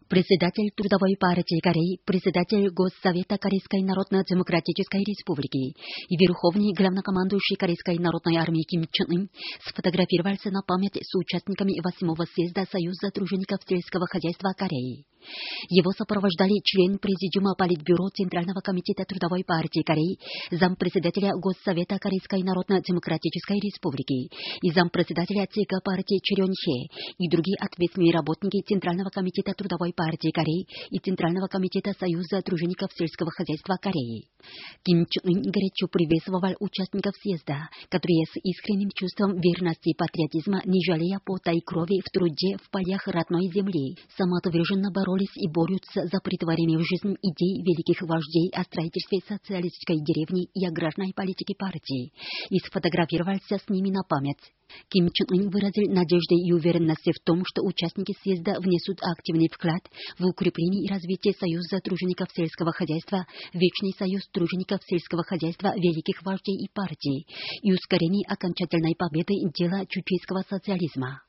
Председатель Трудовой партии Кореи, председатель Госсовета Корейской Народно-Демократической Республики и верховный главнокомандующий Корейской народной армии Ким Чен Ын сфотографировался на память с участниками 8-го съезда Союза тружеников сельского хозяйства Кореи. Его сопровождали член Президиума Политбюро Центрального комитета Трудовой партии Кореи, зампредседателя Госсовета Корейской Народно-Демократической Республики и зампредседателя ЦК партии Чорён Хе и другие ответственные работники Центрального комитета Трудовой партии Кореи и Центрального комитета Союза тружеников сельского хозяйства Кореи. Ким Чен Ын горячо приветствовал участников съезда, которые с искренним чувством верности и патриотизма, не жалея пота и крови в труде в полях родной земли, самоотверженно боролись и борются за претворение в жизнь идей великих вождей о строительстве социалистической деревни и аграрной политики партии, и сфотографировался с ними на память. Ким Чен Ын выразил надежды и уверенность в том, что участники съезда внесут активный вклад в укрепление и развитие Союза тружеников сельского хозяйства, Вечный союз тружеников сельского хозяйства великих вождей и партий, и ускорение окончательной победы дела чучейского социализма.